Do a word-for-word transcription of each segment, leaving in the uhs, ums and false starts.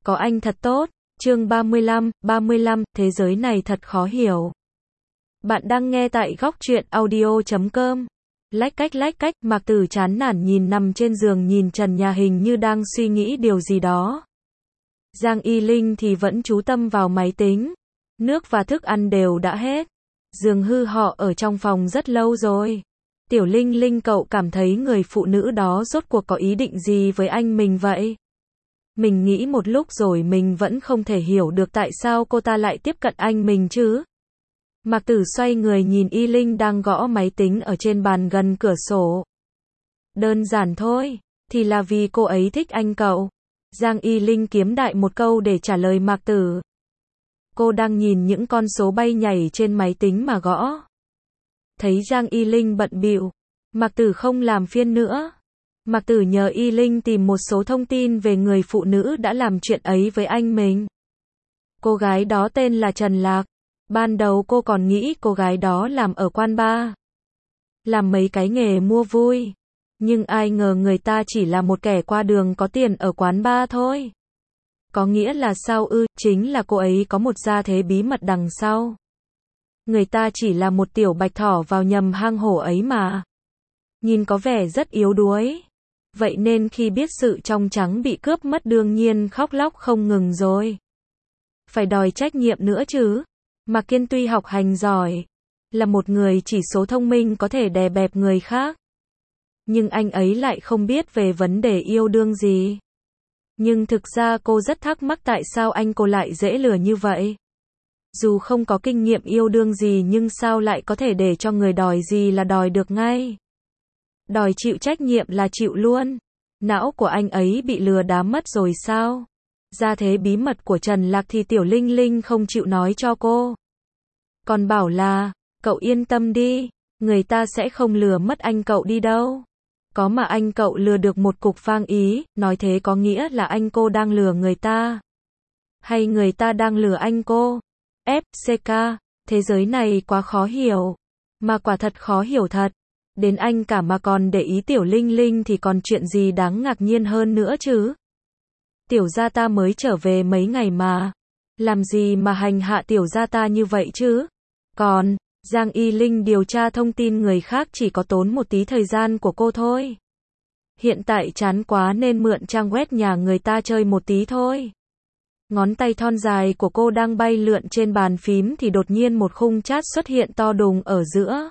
Có anh thật tốt. Chương ba mươi lăm, ba mươi lăm, thế giới này thật khó hiểu. Bạn đang nghe tại góc truyện audio chấm com. Lách cách lách cách, Mạc Tử chán nản nhìn nằm trên giường nhìn trần nhà hình như đang suy nghĩ điều gì đó. Giang Y Linh thì vẫn chú tâm vào máy tính. Nước và thức ăn đều đã hết. Giường hư họ ở trong phòng rất lâu rồi. Tiểu Linh Linh, cậu cảm thấy người phụ nữ đó rốt cuộc có ý định gì với anh mình vậy? Mình nghĩ một lúc rồi mình vẫn không thể hiểu được tại sao cô ta lại tiếp cận anh mình chứ. Mạc Tử xoay người nhìn Y Linh đang gõ máy tính ở trên bàn gần cửa sổ. Đơn giản thôi, thì là vì cô ấy thích anh cậu. Giang Y Linh kiếm đại một câu để trả lời Mạc Tử. Cô đang nhìn những con số bay nhảy trên máy tính mà gõ. Thấy Giang Y Linh bận bịu, Mạc Tử không làm phiền nữa. Mạc Tử nhờ Y Linh tìm một số thông tin về người phụ nữ đã làm chuyện ấy với anh mình. Cô gái đó tên là Trần Lạc. Ban đầu cô còn nghĩ cô gái đó làm ở quán bar, làm mấy cái nghề mua vui. Nhưng ai ngờ người ta chỉ là một kẻ qua đường có tiền ở quán bar thôi. Có nghĩa là sao ư? Chính là cô ấy có một gia thế bí mật đằng sau. Người ta chỉ là một tiểu bạch thỏ vào nhầm hang hổ ấy mà. Nhìn có vẻ rất yếu đuối. Vậy nên khi biết sự trong trắng bị cướp mất đương nhiên khóc lóc không ngừng rồi. Phải đòi trách nhiệm nữa chứ. Mạc Kiên tuy học hành giỏi, là một người chỉ số thông minh có thể đè bẹp người khác. Nhưng anh ấy lại không biết về vấn đề yêu đương gì. Nhưng thực ra cô rất thắc mắc tại sao anh cô lại dễ lừa như vậy. Dù không có kinh nghiệm yêu đương gì nhưng sao lại có thể để cho người đòi gì là đòi được ngay. Đòi chịu trách nhiệm là chịu luôn. Não của anh ấy bị lừa đám mất rồi sao? Gia thế bí mật của Trần Lạc thì Tiểu Linh Linh không chịu nói cho cô. Còn bảo là, cậu yên tâm đi, người ta sẽ không lừa mất anh cậu đi đâu. Có mà anh cậu lừa được một cục vang ý, nói thế có nghĩa là anh cô đang lừa người ta. Hay người ta đang lừa anh cô? ép xê ca, thế giới này quá khó hiểu. Mà quả thật khó hiểu thật. Đến anh cả mà còn để ý Tiểu Linh Linh thì còn chuyện gì đáng ngạc nhiên hơn nữa chứ? Tiểu gia ta mới trở về mấy ngày mà. Làm gì mà hành hạ tiểu gia ta như vậy chứ? Còn, Giang Y Linh điều tra thông tin người khác chỉ có tốn một tí thời gian của cô thôi. Hiện tại chán quá nên mượn trang web nhà người ta chơi một tí thôi. Ngón tay thon dài của cô đang bay lượn trên bàn phím thì đột nhiên một khung chat xuất hiện to đùng ở giữa.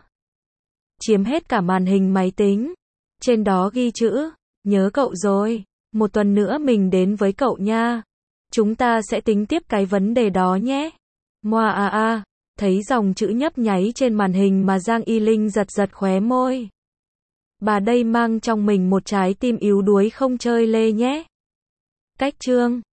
Chiếm hết cả màn hình máy tính. Trên đó ghi chữ, nhớ cậu rồi. Một tuần nữa mình đến với cậu nha. Chúng ta sẽ tính tiếp cái vấn đề đó nhé. Moa a a, thấy dòng chữ nhấp nháy trên màn hình mà Giang Y Linh giật giật khóe môi. Bà đây mang trong mình một trái tim yếu đuối không chơi lê nhé. Cách chương